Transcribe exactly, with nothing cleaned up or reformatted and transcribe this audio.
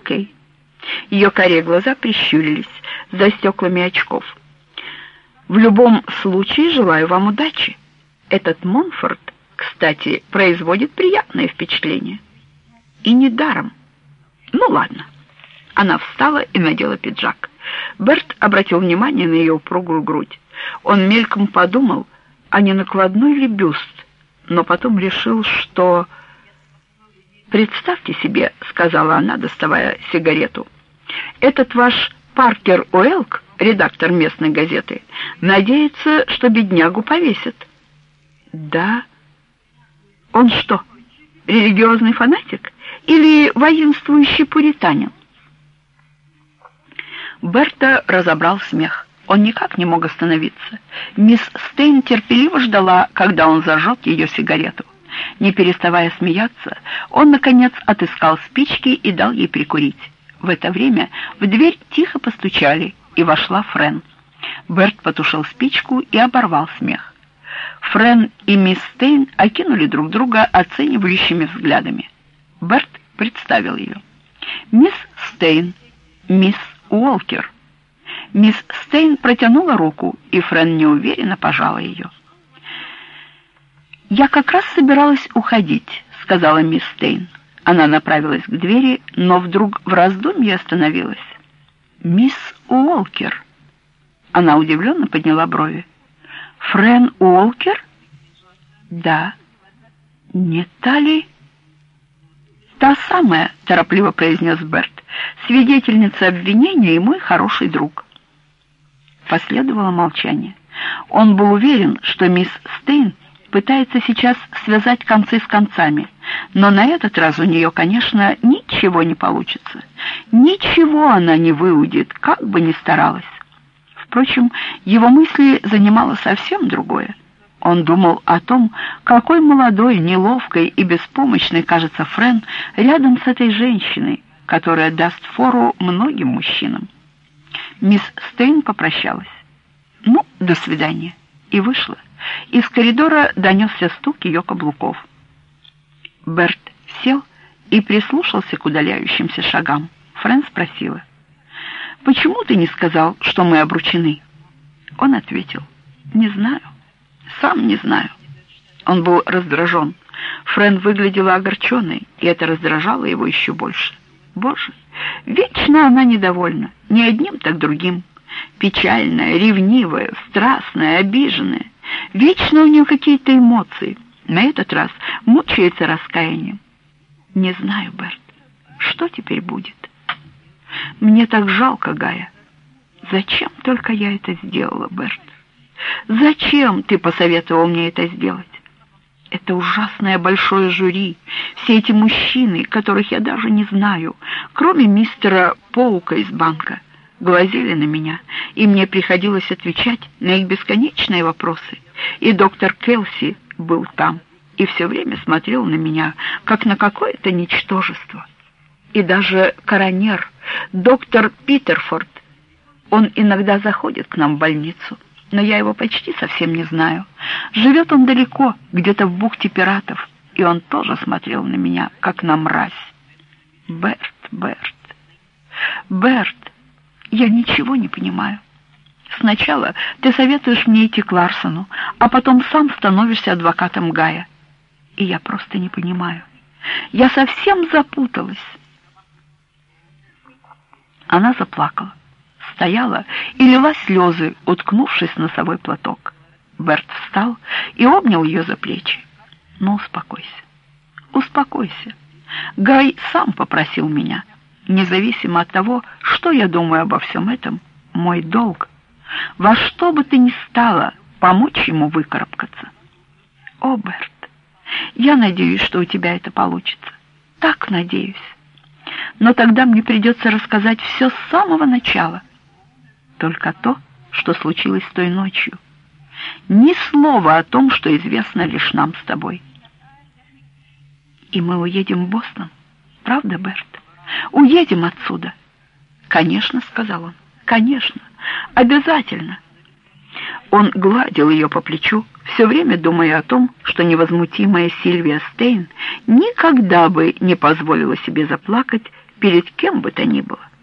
Окей. Ее карие глаза прищурились за стеклами очков. В любом случае желаю вам удачи. Этот Монфорт, кстати, производит приятное впечатление. И недаром. Ну ладно. Она встала и надела пиджак. Берт обратил внимание на ее упругую грудь. Он мельком подумал, а не накладной ли бюст, но потом решил, что... «Представьте себе», — сказала она, доставая сигарету, «этот ваш Паркер Уэлк, редактор местной газеты, надеется, что беднягу повесят». «Да? Он что, религиозный фанатик или воинствующий пуританин?» Берта разобрал смех. Он никак не мог остановиться. Мисс Стейн терпеливо ждала, когда он зажег ее сигарету. Не переставая смеяться, он, наконец, отыскал спички и дал ей прикурить. В это время в дверь тихо постучали, и вошла Френ. Берт потушил спичку и оборвал смех. Френ и мисс Стейн окинули друг друга оценивающими взглядами. Берт представил ее. «Мисс Стейн, мисс Уолкер». Мисс Стейн протянула руку, и Френ неуверенно пожала ее. «Я как раз собиралась уходить», — сказала мисс Стейн. Она направилась к двери, но вдруг в раздумье остановилась. «Мисс Уолкер». Она удивленно подняла брови. «Френ Уолкер?» «Да». «Не та ли?» «Та самая», — торопливо произнес Берт, «свидетельница обвинения и мой хороший друг». Последовало молчание. Он был уверен, что мисс Стейн пытается сейчас связать концы с концами, но на этот раз у нее, конечно, ничего не получится. Ничего она не выудит, как бы ни старалась. Впрочем, его мысли занимало совсем другое. Он думал о том, какой молодой, неловкой и беспомощной кажется Френ рядом с этой женщиной, которая даст фору многим мужчинам. Мисс Стейн попрощалась. «Ну, до свидания», и вышла. Из коридора донесся стук ее каблуков. Берт сел и прислушался к удаляющимся шагам. Френ спросила: «Почему ты не сказал, что мы обручены?» Он ответил: «Не знаю. Сам не знаю». Он был раздражен. Френ выглядела огорченной, и это раздражало его еще больше. Боже, вечно она недовольна, не одним, так другим. Печальная, ревнивая, страстная, обиженная. Вечно у нее какие-то эмоции. На этот раз мучается раскаянием. «Не знаю, Берт, что теперь будет? Мне так жалко Гая. Зачем только я это сделала, Берт? Зачем ты посоветовал мне это сделать? Это ужасное большое жюри, все эти мужчины, которых я даже не знаю, кроме мистера Поука из банка, глазели на меня, и мне приходилось отвечать на их бесконечные вопросы. И доктор Келси был там и все время смотрел на меня, как на какое-то ничтожество. И даже коронер, доктор Питерфорд, он иногда заходит к нам в больницу, но я его почти совсем не знаю. Живет он далеко, где-то в бухте пиратов, и он тоже смотрел на меня, как на мразь. Берт, Берт, Берт, я ничего не понимаю. Сначала ты советуешь мне идти к Ларсону, а потом сам становишься адвокатом Гая. И я просто не понимаю. Я совсем запуталась». Она заплакала, стояла и лила слезы, уткнувшись в носовой платок. Берт встал и обнял ее за плечи. «Ну, успокойся, успокойся. Гай сам попросил меня. Независимо от того, что я думаю обо всем этом, мой долг во что бы ты ни стала помочь ему выкарабкаться. О, Берт, я надеюсь, что у тебя это получится. Так надеюсь. Но тогда мне придется рассказать все с самого начала. Только то, что случилось той ночью. Ни слова о том, что известно лишь нам с тобой. И мы уедем в Бостон, правда, Берт? Уедем отсюда. Конечно, сказал он. Конечно, обязательно. Он гладил ее по плечу, все время думая о том, что невозмутимая Сильвия Стейн никогда бы не позволила себе заплакать перед кем бы то ни было.